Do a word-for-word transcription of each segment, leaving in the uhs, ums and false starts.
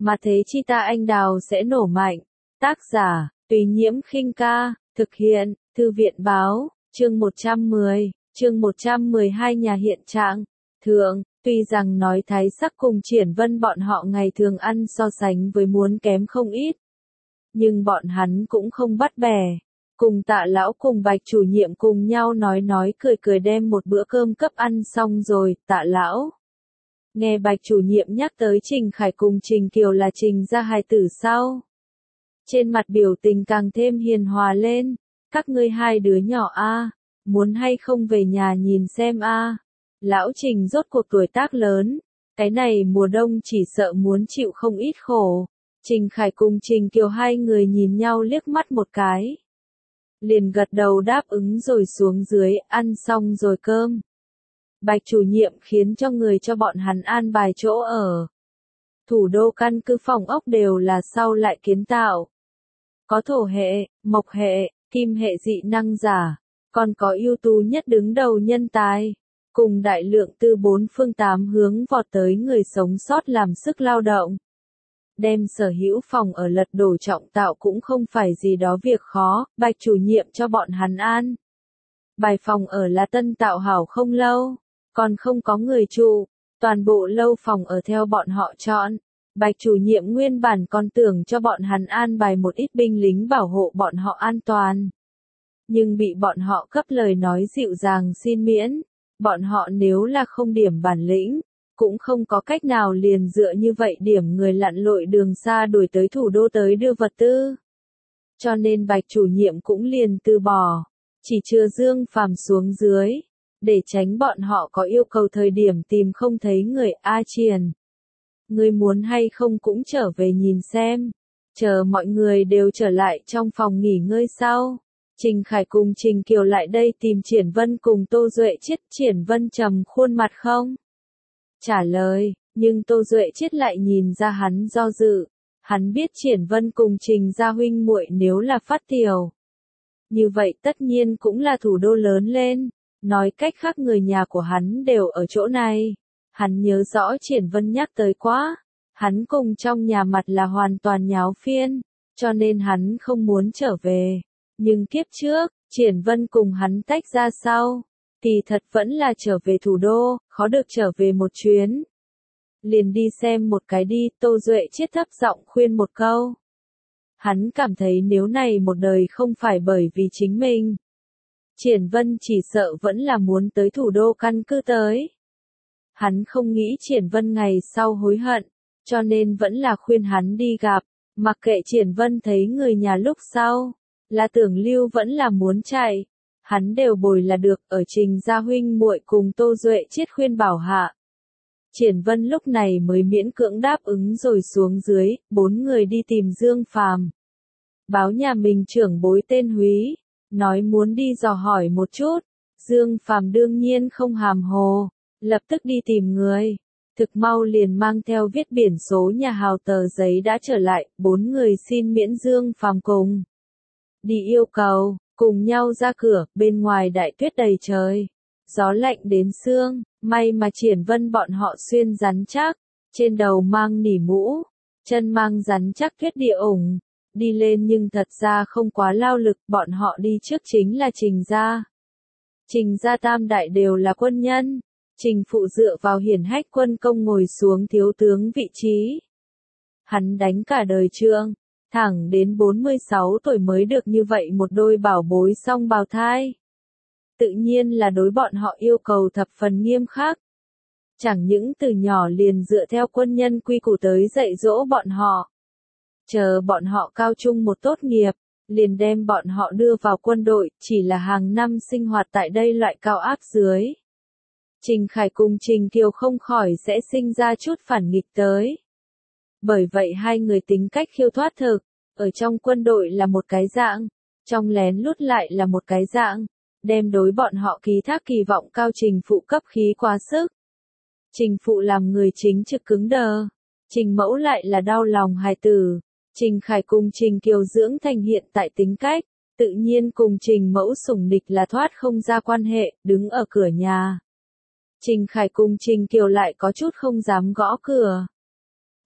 mà thế chi ta anh đào sẽ nổ mạnh. Tác giả, Tùy Nhiễm Khinh Ca, thực hiện, Thư viện Báo, chương một trăm mười, chương một trăm mười hai nhà hiện trạng. Thượng, tuy rằng nói Thái Sắc cùng Triển Vân bọn họ ngày thường ăn so sánh với muốn kém không ít, nhưng bọn hắn cũng không bắt bẻ. Cùng Tạ lão cùng Bạch chủ nhiệm cùng nhau nói nói cười cười đem một bữa cơm cấp ăn xong rồi. Tạ lão nghe Bạch chủ nhiệm nhắc tới Trình Khải cùng Trình Kiều là Trình gia hài tử sau, trên mặt biểu tình càng thêm hiền hòa lên. Các ngươi hai đứa nhỏ a, muốn hay không về nhà nhìn xem a? Lão Trình rốt cuộc tuổi tác lớn, cái này mùa đông chỉ sợ muốn chịu không ít khổ. Trình Khải cùng Trình Kiều hai người nhìn nhau liếc mắt một cái, liền gật đầu đáp ứng rồi xuống dưới ăn xong rồi cơm. Bạch chủ nhiệm khiến cho người cho bọn hắn an bài chỗ ở. Thủ đô căn cứ phòng ốc đều là sau lại kiến tạo. Có thổ hệ, mộc hệ, kim hệ dị năng giả, còn có ưu tú nhất đứng đầu nhân tài, cùng đại lượng từ bốn phương tám hướng vọt tới người sống sót làm sức lao động. Đem sở hữu phòng ở lật đổ trọng tạo cũng không phải gì đó việc khó. Bạch chủ nhiệm cho bọn hắn an bài phòng ở là tân tạo hảo không lâu, còn không có người trụ, toàn bộ lâu phòng ở theo bọn họ chọn. Bạch chủ nhiệm nguyên bản còn tưởng cho bọn hắn an bài một ít binh lính bảo hộ bọn họ an toàn, nhưng bị bọn họ cấp lời nói dịu dàng xin miễn. Bọn họ nếu là không điểm bản lĩnh, cũng không có cách nào liền dựa như vậy điểm người lặn lội đường xa đuổi tới thủ đô tới đưa vật tư. Cho nên Bạch chủ nhiệm cũng liền từ bỏ, chỉ chừa Dương Phàm xuống dưới, để tránh bọn họ có yêu cầu thời điểm tìm không thấy người. A Triển, ngươi muốn hay không cũng trở về nhìn xem. Chờ mọi người đều trở lại trong phòng nghỉ ngơi sau, Trình Khải cùng Trình Kiều lại đây tìm Triển Vân cùng Tô Duệ Chiết. Triển Vân trầm khuôn mặt không trả lời, nhưng Tô Duệ Chiết lại nhìn ra hắn do dự. Hắn biết Triển Vân cùng Trình gia huynh muội nếu là phát tiểu, như vậy tất nhiên cũng là thủ đô lớn lên, nói cách khác người nhà của hắn đều ở chỗ này. Hắn nhớ rõ Triển Vân nhắc tới quá, hắn cùng trong nhà mặt là hoàn toàn nháo phiên, cho nên hắn không muốn trở về. Nhưng kiếp trước, Triển Vân cùng hắn tách ra sau, thì thật vẫn là trở về thủ đô, khó được trở về một chuyến. Liền đi xem một cái đi. Tô Duệ Chiết thấp giọng khuyên một câu. Hắn cảm thấy nếu này một đời không phải bởi vì chính mình, Triển Vân chỉ sợ vẫn là muốn tới thủ đô căn cứ tới. Hắn không nghĩ Triển Vân ngày sau hối hận, cho nên vẫn là khuyên hắn đi gặp. Mặc kệ Triển Vân thấy người nhà lúc sau, là tưởng lưu vẫn là muốn chạy, hắn đều bồi là được. Ở Trình gia huynh muội cùng Tô Duệ Chiết khuyên bảo hạ, Triển Vân lúc này mới miễn cưỡng đáp ứng rồi xuống dưới. Bốn người đi tìm Dương Phàm, báo nhà mình trưởng bối tên Húy, nói muốn đi dò hỏi một chút. Dương Phàm đương nhiên không hàm hồ, lập tức đi tìm người, thực mau liền mang theo viết biển số nhà hào tờ giấy đã trở lại. Bốn người xin miễn Dương Phàm cùng đi yêu cầu, cùng nhau ra cửa. Bên ngoài đại tuyết đầy trời, gió lạnh đến xương, may mà Triển Vân bọn họ xuyên rắn chắc, trên đầu mang nỉ mũ, chân mang rắn chắc tuyết địa ủng, đi lên nhưng thật ra không quá lao lực. Bọn họ đi trước chính là Trình gia. Trình gia tam đại đều là quân nhân, Trình phụ dựa vào hiển hách quân công ngồi xuống thiếu tướng vị trí. Hắn đánh cả đời trượng, thẳng đến bốn mươi sáu tuổi mới được như vậy một đôi bảo bối song bào thai. Tự nhiên là đối bọn họ yêu cầu thập phần nghiêm khắc. Chẳng những từ nhỏ liền dựa theo quân nhân quy củ tới dạy dỗ bọn họ. Chờ bọn họ cao trung một tốt nghiệp, liền đem bọn họ đưa vào quân đội, chỉ là hàng năm sinh hoạt tại đây loại cao áp dưới. Trình Khải cùng Trình Kiều không khỏi sẽ sinh ra chút phản nghịch tới. Bởi vậy hai người tính cách khiêu thoát thực, ở trong quân đội là một cái dạng, trong lén lút lại là một cái dạng, đem đối bọn họ ký thác kỳ vọng cao. Trình phụ cấp khí quá sức. Trình phụ làm người chính trực cứng đờ, Trình mẫu lại là đau lòng hài tử. Trình Khải cùng Trình Kiều dưỡng thành hiện tại tính cách, tự nhiên cùng Trình mẫu sủng nịch là thoát không ra quan hệ. Đứng ở cửa nhà, Trình Khải cùng Trình Kiều lại có chút không dám gõ cửa.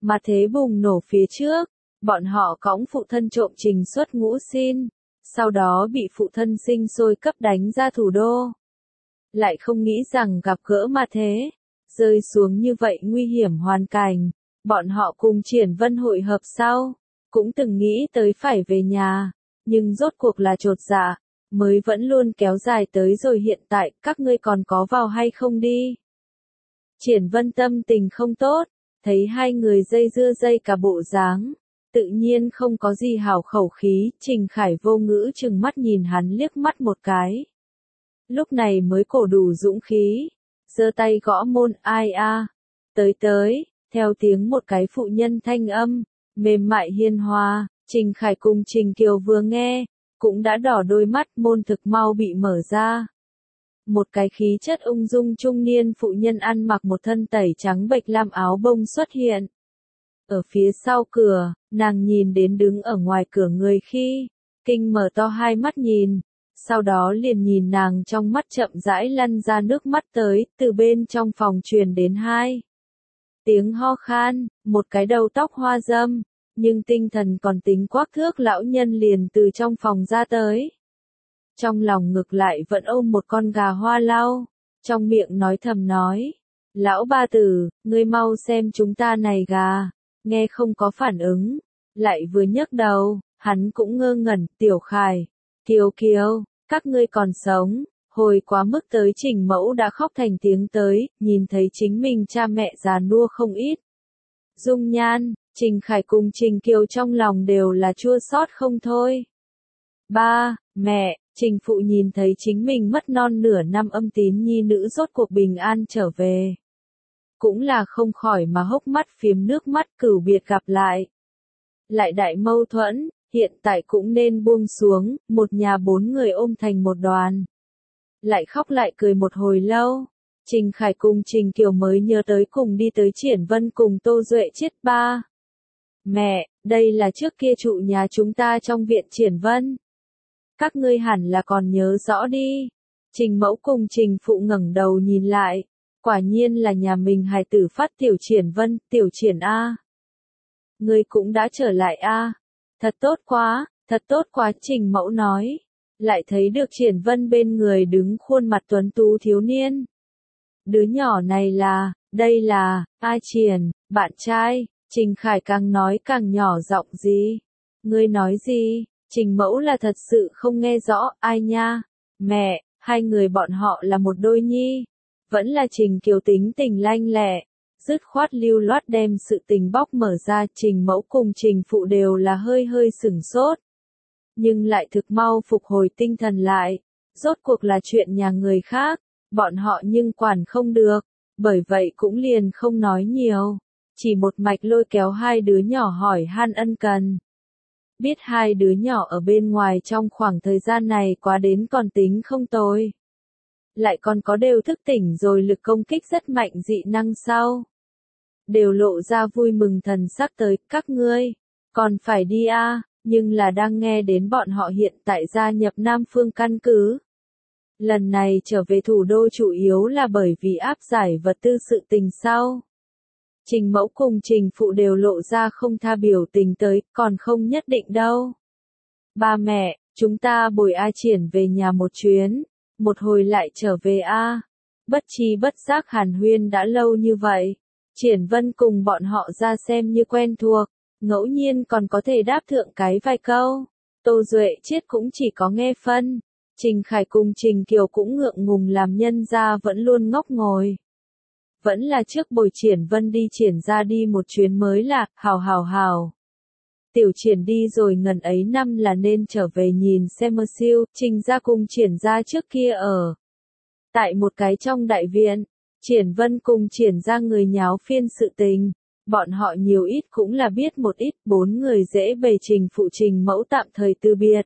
Mà thế bùng nổ phía trước, bọn họ cõng phụ thân trộm trình xuất ngũ xin, sau đó bị phụ thân sinh sôi cấp đánh ra thủ đô. Lại không nghĩ rằng gặp gỡ mà thế, rơi xuống như vậy nguy hiểm hoàn cảnh, bọn họ cùng Triển Vân hội hợp sau, cũng từng nghĩ tới phải về nhà, nhưng rốt cuộc là chột dạ, mới vẫn luôn kéo dài tới rồi hiện tại, các ngươi còn có vào hay không đi. Triển Vân tâm tình không tốt, thấy hai người dây dưa dây cả bộ dáng, tự nhiên không có gì hảo khẩu khí, Trình Khải vô ngữ chừng mắt nhìn hắn liếc mắt một cái. Lúc này mới cổ đủ dũng khí, giơ tay gõ môn, ai a, tới tới, theo tiếng một cái phụ nhân thanh âm, mềm mại hiền hòa, Trình Khải cùng Trình Kiều vừa nghe, cũng đã đỏ đôi mắt, môn thực mau bị mở ra. Một cái khí chất ung dung trung niên phụ nhân ăn mặc một thân tẩy trắng bệch lam áo bông xuất hiện. Ở phía sau cửa, nàng nhìn đến đứng ở ngoài cửa người khi, kinh mở to hai mắt nhìn, sau đó liền nhìn nàng trong mắt chậm rãi lăn ra nước mắt tới, từ bên trong phòng truyền đến hai tiếng ho khan, một cái đầu tóc hoa râm, nhưng tinh thần còn tính quắc thước lão nhân liền từ trong phòng ra tới. Trong lòng ngực lại vẫn ôm một con gà hoa lau, trong miệng nói thầm nói, lão ba tử, ngươi mau xem chúng ta này gà, nghe không có phản ứng, lại vừa nhấc đầu, hắn cũng ngơ ngẩn, Tiểu Khải, Kiều Kiều, các ngươi còn sống, hồi quá mức tới Trình Mẫu đã khóc thành tiếng tới, nhìn thấy chính mình cha mẹ già nua không ít. Dung nhan, Trình Khải cùng Trình Kiều trong lòng đều là chua xót không thôi. Ba, mẹ, Trình Phụ nhìn thấy chính mình mất non nửa năm âm tín nhi nữ rốt cuộc bình an trở về. Cũng là không khỏi mà hốc mắt phiếm nước mắt, cửu biệt gặp lại. Lại đại mâu thuẫn, hiện tại cũng nên buông xuống, một nhà bốn người ôm thành một đoàn. Lại khóc lại cười một hồi lâu, Trình Khải cùng Trình Kiều mới nhớ tới cùng đi tới Triển Vân cùng Tô Duệ Chiết. Ba, mẹ, đây là trước kia trụ nhà chúng ta trong viện Triển Vân. Các ngươi hẳn là còn nhớ rõ đi. Trình Mẫu cùng Trình Phụ ngẩng đầu nhìn lại, quả nhiên là nhà mình hài tử Phát Tiểu Triển Vân, Tiểu Triển A. Ngươi cũng đã trở lại A. Thật tốt quá, thật tốt quá, Trình Mẫu nói. Lại thấy được Triển Vân bên người đứng khuôn mặt tuấn tú thiếu niên. Đứa nhỏ này là, đây là, ai Triển, bạn trai. Trình Khải càng nói càng nhỏ giọng, gì? Ngươi nói gì? Trình Mẫu là thật sự không nghe rõ, ai nha? Mẹ, hai người bọn họ là một đôi nhi. Vẫn là Trình Kiều tính tình lanh lẹ, dứt khoát lưu loát đem sự tình bóc mở ra, Trình Mẫu cùng Trình Phụ đều là hơi hơi sửng sốt. Nhưng lại thực mau phục hồi tinh thần lại, rốt cuộc là chuyện nhà người khác, bọn họ nhưng quản không được, bởi vậy cũng liền không nói nhiều, chỉ một mạch lôi kéo hai đứa nhỏ hỏi han ân cần. Biết hai đứa nhỏ ở bên ngoài trong khoảng thời gian này quá đến còn tính không tồi. Lại còn có đều thức tỉnh rồi, lực công kích rất mạnh, dị năng sau. Đều lộ ra vui mừng thần sắc tới, các ngươi, còn phải đi a à, nhưng là đang nghe đến bọn họ hiện tại gia nhập Nam Phương căn cứ. Lần này trở về thủ đô chủ yếu là bởi vì áp giải vật tư sự tình sau. Trình Mẫu cùng Trình Phụ đều lộ ra không tha biểu tình tới, còn không nhất định đâu. Ba mẹ, chúng ta bồi A Triển về nhà một chuyến, một hồi lại trở về A. Bất chi bất giác hàn huyên đã lâu như vậy, Triển Vân cùng bọn họ ra xem như quen thuộc, ngẫu nhiên còn có thể đáp thượng cái vài câu. Tô Duệ Chiết cũng chỉ có nghe phân, Trình Khải cùng Trình Kiều cũng ngượng ngùng làm nhân ra vẫn luôn ngốc ngồi. Vẫn là trước bồi Triển Vân đi Triển ra đi một chuyến mới là, hào hào hào. Tiểu Triển đi rồi ngần ấy năm là nên trở về nhìn xem mơ siêu, Trình ra cùng Triển ra trước kia ở. Tại một cái trong đại viện, Triển Vân cùng Triển ra người nháo phiên sự tình, bọn họ nhiều ít cũng là biết một ít, bốn người dễ bề Trình Phụ Trình Mẫu tạm thời từ biệt.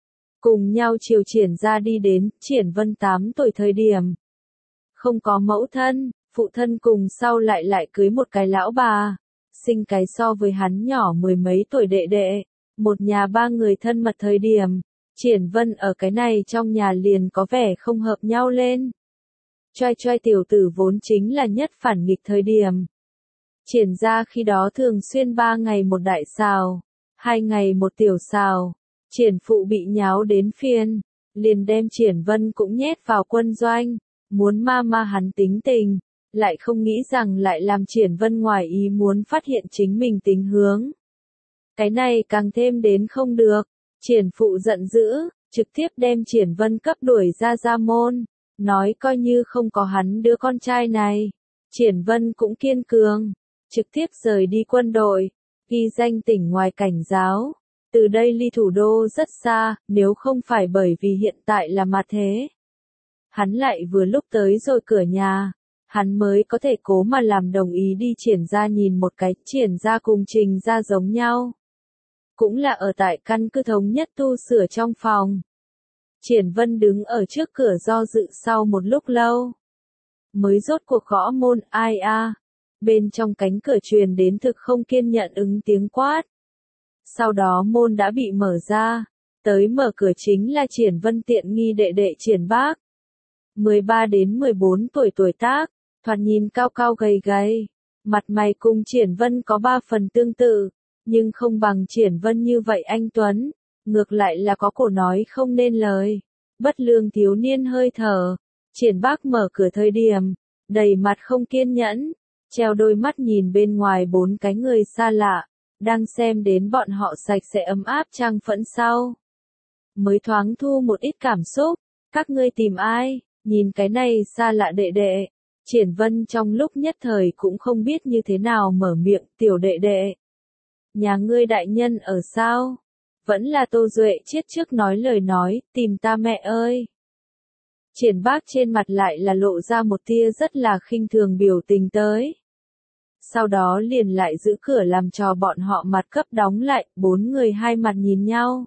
Cùng nhau chiều Triển ra đi đến, Triển Vân tám tuổi thời điểm. Không có mẫu thân, phụ thân cùng sau lại lại cưới một cái lão bà, sinh cái so với hắn nhỏ mười mấy tuổi đệ đệ, một nhà ba người thân mật thời điểm, Triển Vân ở cái này trong nhà liền có vẻ không hợp nhau lên. Choai choai tiểu tử vốn chính là nhất phản nghịch thời điểm. Triển gia khi đó thường xuyên ba ngày một đại xào, hai ngày một tiểu xào. Triển phụ bị nháo đến phiền, liền đem Triển Vân cũng nhét vào quân doanh, muốn ma ma hắn tính tình, lại không nghĩ rằng lại làm Triển Vân ngoài ý muốn phát hiện chính mình tính hướng. Cái này càng thêm đến không được, Triển phụ giận dữ, trực tiếp đem Triển Vân cấp đuổi ra gia môn, nói coi như không có hắn đứa con trai này. Triển Vân cũng kiên cường, trực tiếp rời đi quân đội, ghi danh tỉnh ngoài cảnh giáo. Từ đây ly thủ đô rất xa, nếu không phải bởi vì hiện tại là mặt thế. Hắn lại vừa lúc tới rồi cửa nhà, hắn mới có thể cố mà làm đồng ý đi Triển gia nhìn một cái. Triển gia cùng Trình gia giống nhau, cũng là ở tại căn cứ thống nhất tu sửa trong phòng. Triển Vân đứng ở trước cửa do dự sau một lúc lâu, mới rốt cuộc gõ môn. Ai a? Bên trong cánh cửa truyền đến thực không kiên nhẫn ứng tiếng quát. Sau đó môn đã bị mở ra, tới mở cửa chính là Triển Vân tiện nghi đệ đệ Triển Bác. mười ba đến mười bốn tuổi tuổi tác, thoạt nhìn cao cao gầy gầy, mặt mày cùng Triển Vân có ba phần tương tự, nhưng không bằng Triển Vân như vậy anh tuấn, ngược lại là có cổ nói không nên lời, bất lương thiếu niên hơi thở. Triển Bác mở cửa thời điểm, đầy mặt không kiên nhẫn, treo đôi mắt nhìn bên ngoài bốn cái người xa lạ, đang xem đến bọn họ sạch sẽ ấm áp trang phẫn sau. Mới thoáng thu một ít cảm xúc, các ngươi tìm ai, nhìn cái này xa lạ đệ đệ. Triển Vân trong lúc nhất thời cũng không biết như thế nào mở miệng. Tiểu đệ đệ, nhà ngươi đại nhân ở sao? Vẫn là Tô Duệ chết trước nói lời nói, tìm ta mẹ ơi. Triển Bác trên mặt lại là lộ ra một tia rất là khinh thường biểu tình tới. Sau đó liền lại giữ cửa làm cho bọn họ mặt cấp đóng lại. Bốn người hai mặt nhìn nhau,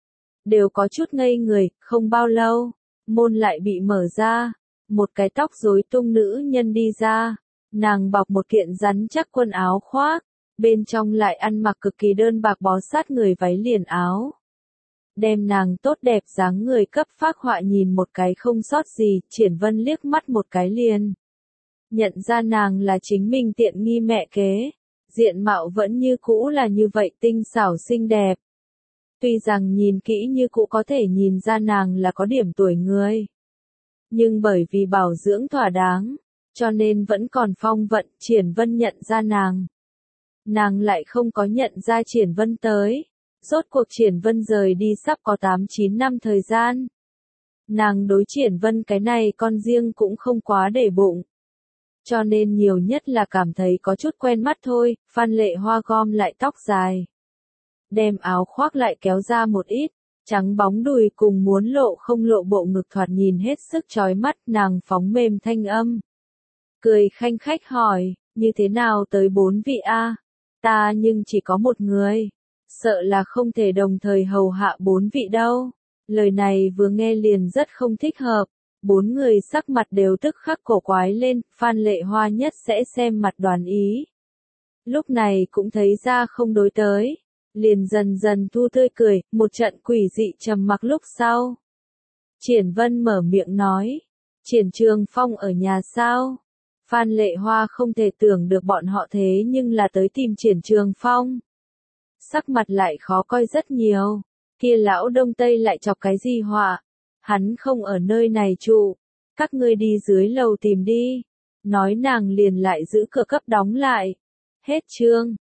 đều có chút ngây người. Không bao lâu, môn lại bị mở ra, một cái tóc rối tung nữ nhân đi ra. Nàng bọc một kiện rắn chắc quần áo khoác, bên trong lại ăn mặc cực kỳ đơn bạc bó sát người váy liền áo, đem nàng tốt đẹp dáng người cấp phác họa nhìn một cái không sót gì. Triển Vân liếc mắt một cái liền nhận ra nàng là chính mình tiện nghi mẹ kế, diện mạo vẫn như cũ là như vậy tinh xảo xinh đẹp. Tuy rằng nhìn kỹ như cũ có thể nhìn ra nàng là có điểm tuổi người, nhưng bởi vì bảo dưỡng thỏa đáng, cho nên vẫn còn phong vận. Triển Vân nhận ra nàng, nàng lại không có nhận ra Triển Vân tới. Rốt cuộc Triển Vân rời đi sắp có tám chín năm thời gian. Nàng đối Triển Vân cái này con riêng cũng không quá để bụng, cho nên nhiều nhất là cảm thấy có chút quen mắt thôi. Phan Lệ Hoa gom lại tóc dài, đem áo khoác lại kéo ra một ít, trắng bóng đùi cùng muốn lộ không lộ bộ ngực thoạt nhìn hết sức chói mắt. Nàng phóng mềm thanh âm, cười khanh khách hỏi, như thế nào tới bốn vị a? Ta nhưng chỉ có một người, sợ là không thể đồng thời hầu hạ bốn vị đâu. Lời này vừa nghe liền rất không thích hợp, bốn người sắc mặt đều tức khắc cổ quái lên. Phan Lệ Hoa nhất sẽ xem mặt đoán ý, lúc này cũng thấy ra không đối tới, liền dần dần thu tươi cười. Một trận quỷ dị trầm mặc lúc sau, Triển Vân mở miệng nói, Triển Trường Phong ở nhà sao? Phan Lệ Hoa không thể tưởng được bọn họ thế nhưng là tới tìm Triển Trường Phong, sắc mặt lại khó coi rất nhiều. Kia lão Đông Tây lại chọc cái gì họa? Hắn không ở nơi này trụ, các ngươi đi dưới lầu tìm đi. Nói nàng liền lại giữ cửa cấp đóng lại. Hết chương.